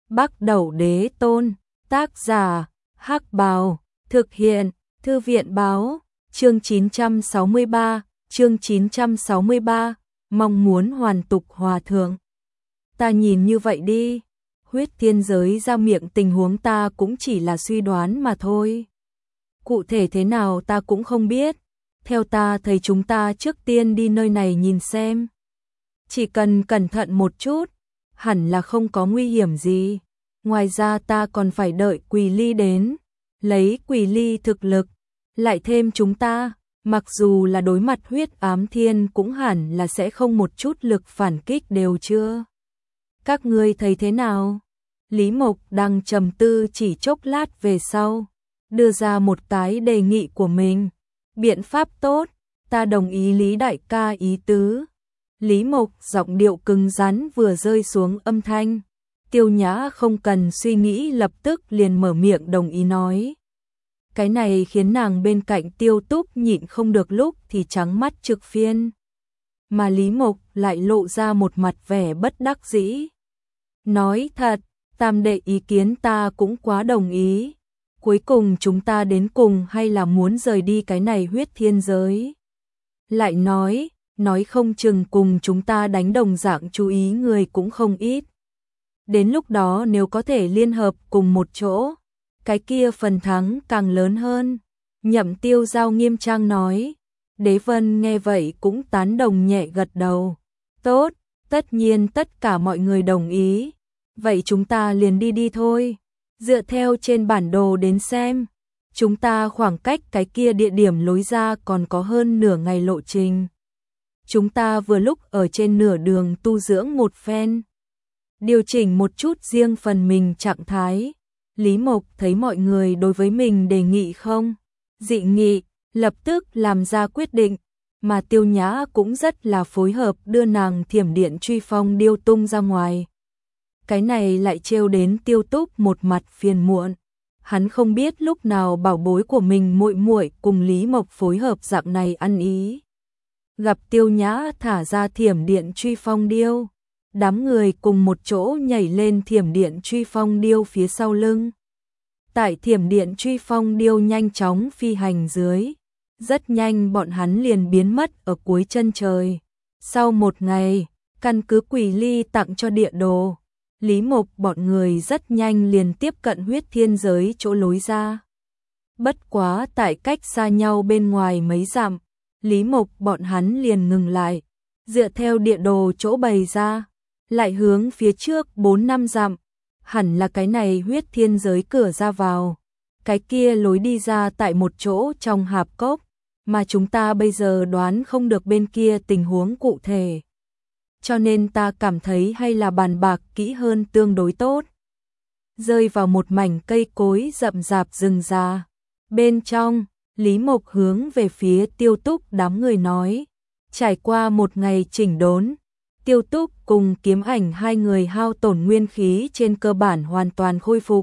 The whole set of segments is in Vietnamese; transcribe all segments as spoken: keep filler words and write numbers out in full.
Bắc Đẩu Đế Tôn, tác giả, Hắc Bào, thực hiện, Thư viện báo, chương chín trăm sáu mươi ba, chương chín trăm sáu mươi ba, mong muốn hoàn tục hòa thượng. Ta nhìn như vậy đi, huyết thiên giới ra miệng tình huống ta cũng chỉ là suy đoán mà thôi. Cụ thể thế nào ta cũng không biết, theo ta thấy chúng ta trước tiên đi nơi này nhìn xem. Chỉ cần cẩn thận một chút, hẳn là không có nguy hiểm gì. Ngoài ra ta còn phải đợi Quỳ Ly đến, lấy Quỳ Ly thực lực, lại thêm chúng ta, mặc dù là đối mặt huyết ám thiên cũng hẳn là sẽ không một chút lực phản kích đều chưa. Các ngươi thấy thế nào? Lý Mộc đang trầm tư chỉ chốc lát về sau, đưa ra một cái đề nghị của mình. Biện pháp tốt, ta đồng ý Lý đại ca ý tứ. Lý Mộc giọng điệu cứng rắn vừa rơi xuống âm thanh. Tiêu Nhã không cần suy nghĩ lập tức liền mở miệng đồng ý nói. Cái này khiến nàng bên cạnh Tiêu Túc nhịn không được lúc thì trắng mắt trực phiên. Mà Lý Mộc lại lộ ra một mặt vẻ bất đắc dĩ. Nói thật, tam đệ ý kiến ta cũng quá đồng ý. Cuối cùng chúng ta đến cùng hay là muốn rời đi cái này huyết thiên giới. Lại nói, nói không chừng cùng chúng ta đánh đồng dạng chú ý người cũng không ít. Đến lúc đó nếu có thể liên hợp cùng một chỗ, cái kia phần thắng càng lớn hơn. Nhậm Tiêu Giao nghiêm trang nói. Đế Vân nghe vậy cũng tán đồng nhẹ gật đầu. Tốt, tất nhiên tất cả mọi người đồng ý. Vậy chúng ta liền đi đi thôi. Dựa theo trên bản đồ đến xem, chúng ta khoảng cách cái kia địa điểm lối ra còn có hơn nửa ngày lộ trình. Chúng ta vừa lúc ở trên nửa đường tu dưỡng một phen, điều chỉnh một chút riêng phần mình trạng thái. Lý Mộc thấy mọi người đối với mình đề nghị không dị nghị, lập tức làm ra quyết định, mà Tiêu Nhã cũng rất là phối hợp đưa nàng thiểm điện truy phong điêu tung ra ngoài. Cái này lại trêu đến Tiêu Túc một mặt phiền muộn. Hắn không biết lúc nào bảo bối của mình muội muội cùng Lý Mộc phối hợp dạng này ăn ý. Gặp Tiêu Nhã thả ra thiểm điện truy phong điêu, đám người cùng một chỗ nhảy lên thiểm điện truy phong điêu phía sau lưng. Tại thiểm điện truy phong điêu nhanh chóng phi hành dưới, rất nhanh bọn hắn liền biến mất ở cuối chân trời. Sau một ngày, căn cứ Quỳ Ly tặng cho địa đồ, Lý Mộc bọn người rất nhanh liền tiếp cận huyết thiên giới chỗ lối ra. Bất quá tại cách xa nhau bên ngoài mấy dặm, Lý Mộc bọn hắn liền ngừng lại, dựa theo địa đồ chỗ bày ra, lại hướng phía trước bốn năm dặm, hẳn là cái này huyết thiên giới cửa ra vào. Cái kia lối đi ra tại một chỗ trong hạp cốc, mà chúng ta bây giờ đoán không được bên kia tình huống cụ thể. Cho nên ta cảm thấy hay là bàn bạc kỹ hơn tương đối tốt. Rơi vào một mảnh cây cối rậm rạp rừng già. Bên trong, Lý Mộc hướng về phía Tiêu Túc đám người nói. Trải qua một ngày chỉnh đốn, Tiêu Túc cùng Kiếm Ảnh hai người hao tổn nguyên khí trên cơ bản hoàn toàn khôi phục.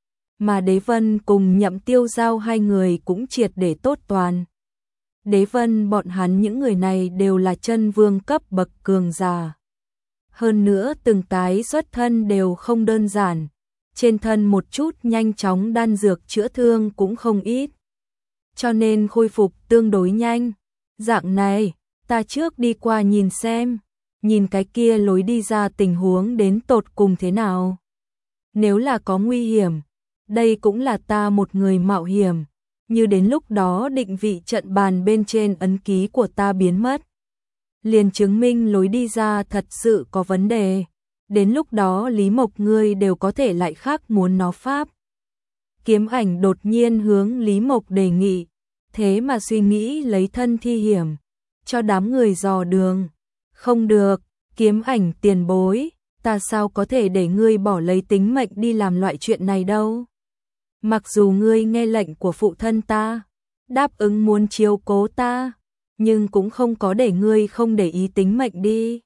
Mà Đế Vân cùng Nhậm Tiêu Giao hai người cũng triệt để tốt toàn. Đế Vân bọn hắn những người này đều là chân vương cấp bậc cường giả. Hơn nữa từng cái xuất thân đều không đơn giản. Trên thân một chút nhanh chóng đan dược chữa thương cũng không ít. Cho nên khôi phục tương đối nhanh. Dạng này, ta trước đi qua nhìn xem. Nhìn cái kia lối đi ra tình huống đến tột cùng thế nào. Nếu là có nguy hiểm, đây cũng là ta một người mạo hiểm. Như đến lúc đó định vị trận bàn bên trên ấn ký của ta biến mất, liền chứng minh lối đi ra thật sự có vấn đề. Đến lúc đó Lý Mộc ngươi đều có thể lại khác muốn nó pháp. Kiếm Ảnh đột nhiên hướng Lý Mộc đề nghị, thế mà suy nghĩ lấy thân thi hiểm, cho đám người dò đường. Không được, Kiếm Ảnh tiền bối, ta sao có thể để ngươi bỏ lấy tính mệnh đi làm loại chuyện này đâu. Mặc dù ngươi nghe lệnh của phụ thân ta, đáp ứng muốn chiếu cố ta, nhưng cũng không có để ngươi không để ý tính mệnh đi.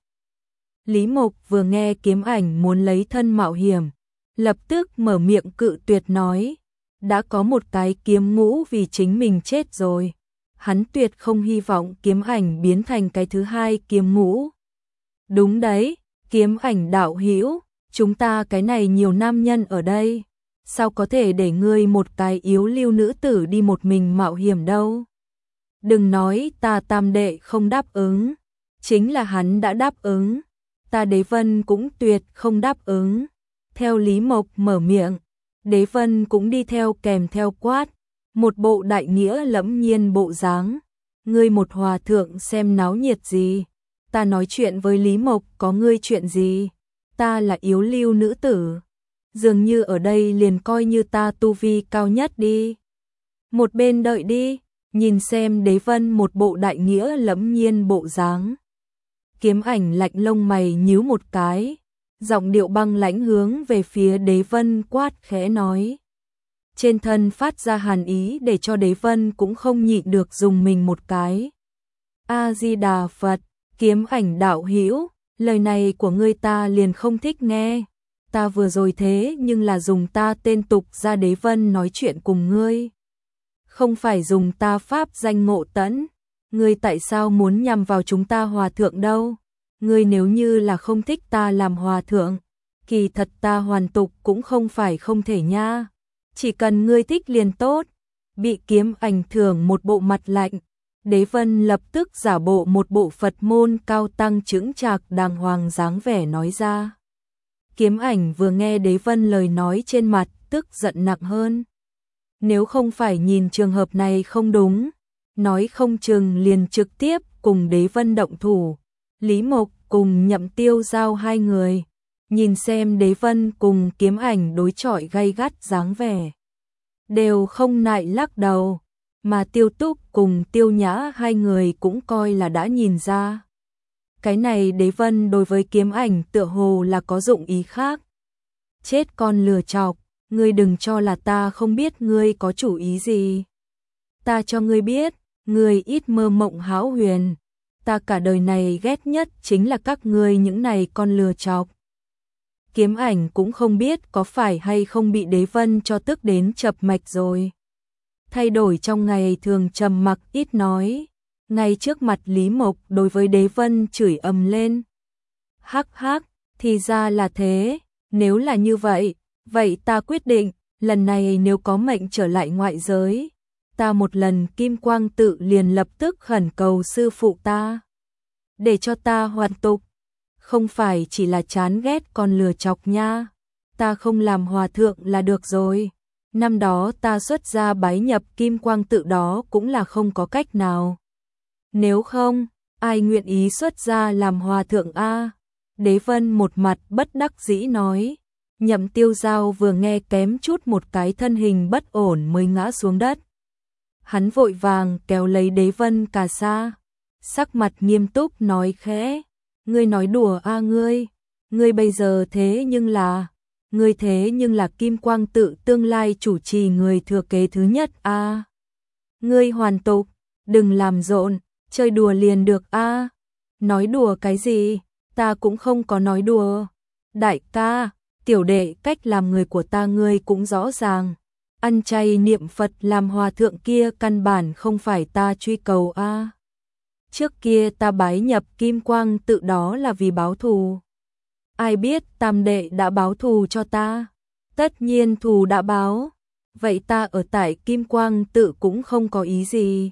Lý Mộc vừa nghe Kiếm Ảnh muốn lấy thân mạo hiểm, lập tức mở miệng cự tuyệt nói, đã có một cái kiếm ngũ vì chính mình chết rồi. Hắn tuyệt không hy vọng Kiếm Ảnh biến thành cái thứ hai kiếm ngũ. Đúng đấy, Kiếm Ảnh đạo hữu, chúng ta cái này nhiều nam nhân ở đây, sao có thể để ngươi một cái yếu lưu nữ tử đi một mình mạo hiểm đâu. Đừng nói ta tam đệ không đáp ứng, chính là hắn đã đáp ứng, ta Đế Vân cũng tuyệt không đáp ứng. Theo Lý Mộc mở miệng, Đế Vân cũng đi theo kèm theo quát, một bộ đại nghĩa lẫm nhiên bộ dáng. Ngươi một hòa thượng xem náo nhiệt gì, ta nói chuyện với Lý Mộc có ngươi chuyện gì, ta là yếu lưu nữ tử, dường như ở đây liền coi như ta tu vi cao nhất đi. Một bên đợi đi, nhìn xem Đế Vân một bộ đại nghĩa lẫm nhiên bộ dáng. Kiếm Ảnh lạnh lông mày nhíu một cái, giọng điệu băng lãnh hướng về phía Đế Vân quát khẽ nói. Trên thân phát ra hàn ý để cho Đế Vân cũng không nhịn được dùng mình một cái. A-di-đà Phật, Kiếm Ảnh đạo hữu, lời này của ngươi ta liền không thích nghe. Ta vừa rồi thế nhưng là dùng ta tên tục ra Đế Vân nói chuyện cùng ngươi. Không phải dùng ta pháp danh Ngộ Tẫn. Ngươi tại sao muốn nhằm vào chúng ta hòa thượng đâu? Ngươi nếu như là không thích ta làm hòa thượng, kỳ thật ta hoàn tục cũng không phải không thể nha. Chỉ cần ngươi thích liền tốt. Bị Kiếm Ảnh thưởng một bộ mặt lạnh, Đế Vân lập tức giả bộ một bộ Phật môn cao tăng chững chạc đàng hoàng dáng vẻ nói ra. Kiếm Ảnh vừa nghe Đế Vân lời nói trên mặt, tức giận nặng hơn. Nếu không phải nhìn trường hợp này không đúng, nói không chừng liền trực tiếp cùng Đế Vân động thủ. Lý Mộc cùng Nhậm Tiêu Giao hai người, nhìn xem Đế Vân cùng Kiếm Ảnh đối chọi gay gắt dáng vẻ, đều không nại lắc đầu, mà Tiêu Túc cùng Tiêu Nhã hai người cũng coi là đã nhìn ra. Cái này Đế Vân đối với Kiếm Ảnh tựa hồ là có dụng ý khác. Chết con lừa chọc, ngươi đừng cho là ta không biết ngươi có chủ ý gì. Ta cho ngươi biết, ngươi ít mơ mộng hão huyền. Ta cả đời này ghét nhất chính là các ngươi những này con lừa chọc. Kiếm Ảnh cũng không biết có phải hay không bị Đế Vân cho tức đến chập mạch rồi. Thay đổi trong ngày thường trầm mặc ít nói, ngay trước mặt Lý Mộc đối với Đế Vân chửi ầm lên. Hắc hắc, thì ra là thế, nếu là như vậy, vậy ta quyết định, lần này nếu có mệnh trở lại ngoại giới, ta một lần Kim Quang tự liền lập tức khẩn cầu sư phụ ta, để cho ta hoàn tục. Không phải chỉ là chán ghét con lừa chọc nha, ta không làm hòa thượng là được rồi. Năm đó ta xuất gia bái nhập Kim Quang tự đó cũng là không có cách nào. Nếu không, ai nguyện ý xuất gia làm hòa thượng a? Đế Vân một mặt bất đắc dĩ nói. Nhậm Tiêu Giao vừa nghe kém chút một cái thân hình bất ổn mới ngã xuống đất. Hắn vội vàng kéo lấy Đế Vân cà sa, sắc mặt nghiêm túc nói khẽ, ngươi nói đùa a ngươi, ngươi bây giờ thế nhưng là, ngươi thế nhưng là Kim Quang tự tương lai chủ trì người thừa kế thứ nhất a. Ngươi hoàn tục, đừng làm rộn, chơi đùa liền được a. Nói đùa cái gì, ta cũng không có nói đùa. Đại ca, tiểu đệ cách làm người của ta ngươi cũng rõ ràng. Ăn chay niệm Phật làm hòa thượng kia căn bản không phải ta truy cầu a. Trước kia ta bái nhập Kim Quang tự đó là vì báo thù. Ai biết tam đệ đã báo thù cho ta. Tất nhiên thù đã báo. Vậy ta ở tại Kim Quang tự cũng không có ý gì.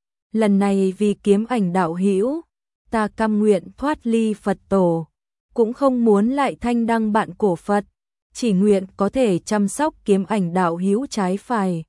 Lần này vì Kiếm Ảnh đạo hữu, ta cam nguyện thoát ly Phật tổ. Cũng không muốn lại thanh đăng bạn cổ Phật. Chỉ nguyện có thể chăm sóc Kiếm Ảnh đạo hữu trái phải.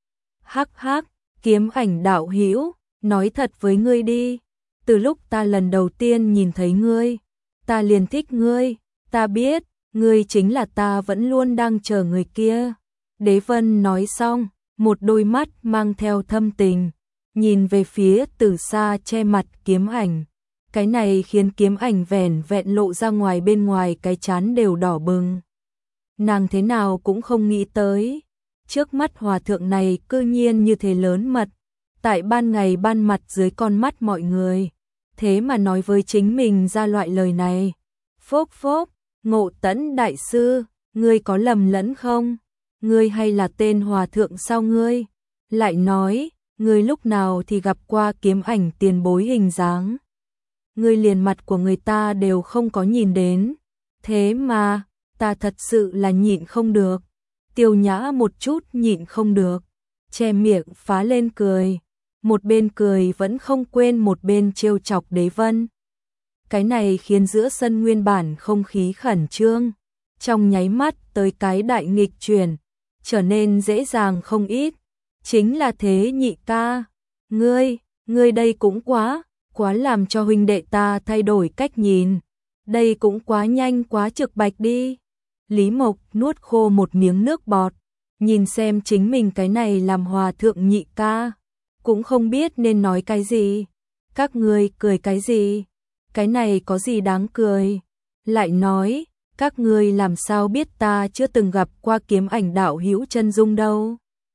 Hắc hắc, Kiếm Ảnh đạo hữu, nói thật với ngươi đi. Từ lúc ta lần đầu tiên nhìn thấy ngươi, ta liền thích ngươi. Ta biết, ngươi chính là ta vẫn luôn đang chờ người kia. Đế Vân nói xong, một đôi mắt mang theo thâm tình, nhìn về phía từ xa che mặt Kiếm Ảnh. Cái này khiến Kiếm Ảnh vẻn vẹn lộ ra ngoài bên ngoài cái trán đều đỏ bừng. Nàng thế nào cũng không nghĩ tới, trước mắt hòa thượng này cư nhiên như thế lớn mật, tại ban ngày ban mặt dưới con mắt mọi người, thế mà nói với chính mình ra loại lời này. Phốc phốc, Ngộ Tẫn đại sư, ngươi có lầm lẫn không? Ngươi hay là tên hòa thượng sao ngươi? Lại nói, ngươi lúc nào thì gặp qua Kiếm Ảnh tiền bối hình dáng? Ngươi liền mặt của người ta đều không có nhìn đến, thế mà ta thật sự là nhịn không được. Tiêu Nhã một chút nhịn không được, che miệng phá lên cười, một bên cười vẫn không quên một bên trêu chọc Đế Vân. Cái này khiến giữa sân nguyên bản không khí khẩn trương, trong nháy mắt tới cái đại nghịch chuyển, trở nên dễ dàng không ít. Chính là thế nhị ca, ngươi, ngươi đây cũng quá, quá làm cho huynh đệ ta thay đổi cách nhìn. Đây cũng quá nhanh quá trực bạch đi. Lý Mộc nuốt khô một miếng nước bọt, nhìn xem chính mình cái này làm hòa thượng nhị ca, cũng không biết nên nói cái gì. Các ngươi cười cái gì? Cái này có gì đáng cười? Lại nói, các ngươi làm sao biết ta chưa từng gặp qua Kiếm Ảnh đạo hữu chân dung đâu?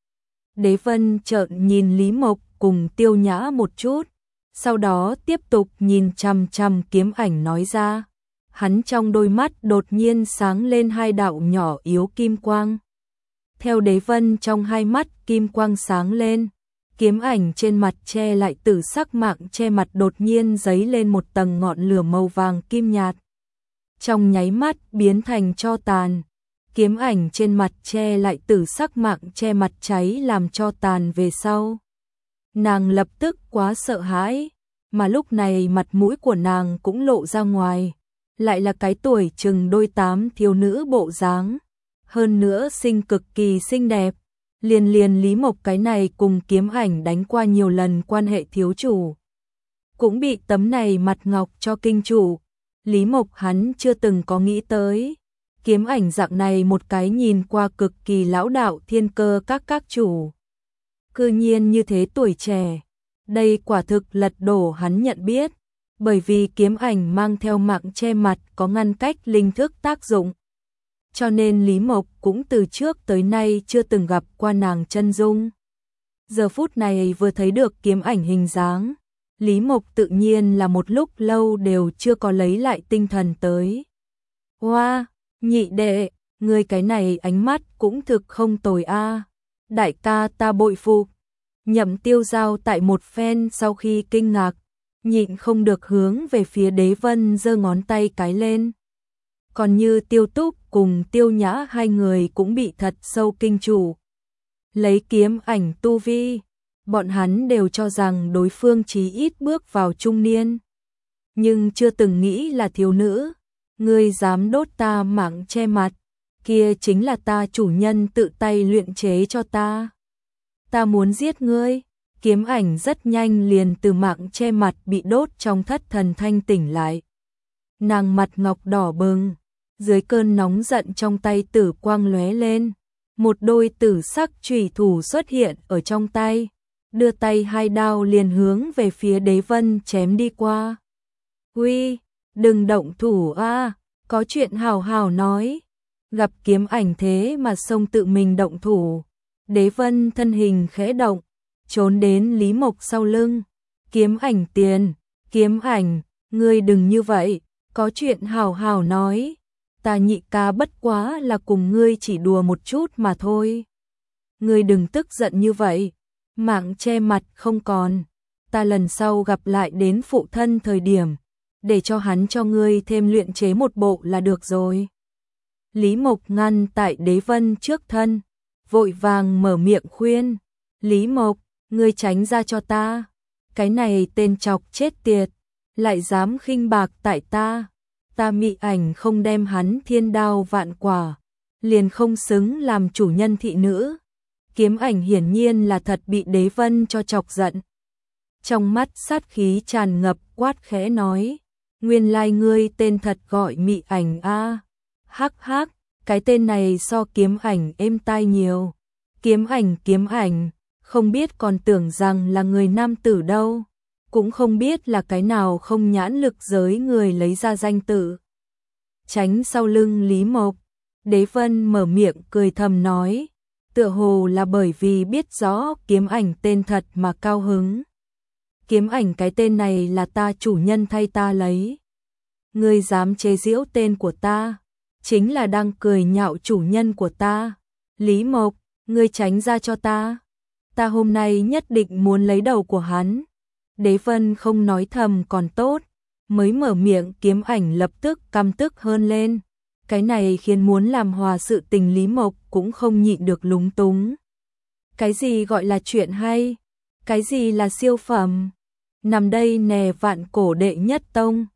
Đế Vân trợn nhìn Lý Mộc cùng Tiêu Nhã một chút, sau đó tiếp tục nhìn chằm chằm Kiếm Ảnh nói ra. Hắn trong đôi mắt đột nhiên sáng lên hai đạo nhỏ yếu kim quang. Theo Đế Vân trong hai mắt kim quang sáng lên, Kiếm Ảnh trên mặt che lại tử sắc mạng che mặt đột nhiên giấy lên một tầng ngọn lửa màu vàng kim nhạt. Trong nháy mắt biến thành tro tàn. Kiếm Ảnh trên mặt che lại tử sắc mạng che mặt cháy làm cho tàn về sau. Nàng lập tức quá sợ hãi, mà lúc này mặt mũi của nàng cũng lộ ra ngoài, lại là cái tuổi chừng đôi tám thiếu nữ bộ dáng, hơn nữa xinh cực kỳ xinh đẹp. Liền liền Lý Mộc cái này cùng Kiếm Ảnh đánh qua nhiều lần quan hệ thiếu chủ, cũng bị tấm này mặt ngọc cho kinh chủ. Lý Mộc hắn chưa từng có nghĩ tới, Kiếm Ảnh dạng này một cái nhìn qua cực kỳ lão đạo thiên cơ các các chủ, cư nhiên như thế tuổi trẻ. Đây quả thực lật đổ hắn nhận biết, bởi vì Kiếm Ảnh mang theo mạng che mặt có ngăn cách linh thức tác dụng. Cho nên Lý Mộc cũng từ trước tới nay chưa từng gặp qua nàng chân dung. Giờ phút này vừa thấy được Kiếm Ảnh hình dáng, Lý Mộc tự nhiên là một lúc lâu đều chưa có lấy lại tinh thần tới. Hoa, wow, nhị đệ, người cái này ánh mắt cũng thực không tồi a. Đại ca ta bội phục. Nhậm Tiêu Giao tại một phen sau khi kinh ngạc, nhịn không được hướng về phía Đế Vân giơ ngón tay cái lên. Còn như Tiêu Túc cùng Tiêu Nhã hai người cũng bị thật sâu kinh chủ. Lấy Kiếm Ảnh tu vi, bọn hắn đều cho rằng đối phương chí ít bước vào trung niên, nhưng chưa từng nghĩ là thiếu nữ. Ngươi dám đốt ta mạng che mặt, kia chính là ta chủ nhân tự tay luyện chế cho ta. Ta muốn giết ngươi. Kiếm Ảnh rất nhanh liền từ mạng che mặt bị đốt trong thất thần thanh tỉnh lại. Nàng mặt ngọc đỏ bừng, dưới cơn nóng giận trong tay tử quang lóe lên, một đôi tử sắc chủy thủ xuất hiện ở trong tay, đưa tay hai đao liền hướng về phía Đế Vân chém đi qua. Uy, đừng động thủ a, có chuyện hào hào nói. Gặp Kiếm Ảnh thế mà xông tự mình động thủ, Đế Vân thân hình khẽ động, trốn đến Lý Mộc sau lưng. Kiếm Ảnh tiền, Kiếm Ảnh, ngươi đừng như vậy, có chuyện hào hào nói. Ta nhị ca bất quá là cùng ngươi chỉ đùa một chút mà thôi. Ngươi đừng tức giận như vậy, mạng che mặt không còn, ta lần sau gặp lại đến phụ thân thời điểm, để cho hắn cho ngươi thêm luyện chế một bộ là được rồi. Lý Mộc ngăn tại Đế Vân trước thân, vội vàng mở miệng khuyên. Lý Mộc, ngươi tránh ra cho ta, cái này tên chọc chết tiệt, lại dám khinh bạc tại ta. Ta Mị Ảnh không đem hắn thiên đao vạn quả, liền không xứng làm chủ nhân thị nữ. Kiếm Ảnh hiển nhiên là thật bị Đế Vân cho chọc giận. Trong mắt sát khí tràn ngập, quát khẽ nói, nguyên lai ngươi tên thật gọi Mị Ảnh a. Hắc hắc, cái tên này so Kiếm Ảnh êm tai nhiều. Kiếm Ảnh Kiếm Ảnh, không biết còn tưởng rằng là người nam tử đâu, cũng không biết là cái nào không nhãn lực giới người lấy ra danh tự. Tránh sau lưng Lý Mộc, Đế Vân mở miệng cười thầm nói, tựa hồ là bởi vì biết rõ Kiếm Ảnh tên thật mà cao hứng. Kiếm Ảnh cái tên này là ta chủ nhân thay ta lấy. Ngươi dám chế giễu tên của ta, chính là đang cười nhạo chủ nhân của ta. Lý Mộc, ngươi tránh ra cho ta. Ta hôm nay nhất định muốn lấy đầu của hắn. Đế Vân không nói thầm còn tốt, mới mở miệng Kiếm Ảnh lập tức căm tức hơn lên. cái này khiến muốn làm hòa sự tình Lý Mộc cũng không nhịn được lúng túng. Cái gì gọi là chuyện hay? Cái gì là siêu phẩm? Nằm đây nè vạn cổ đệ nhất tông.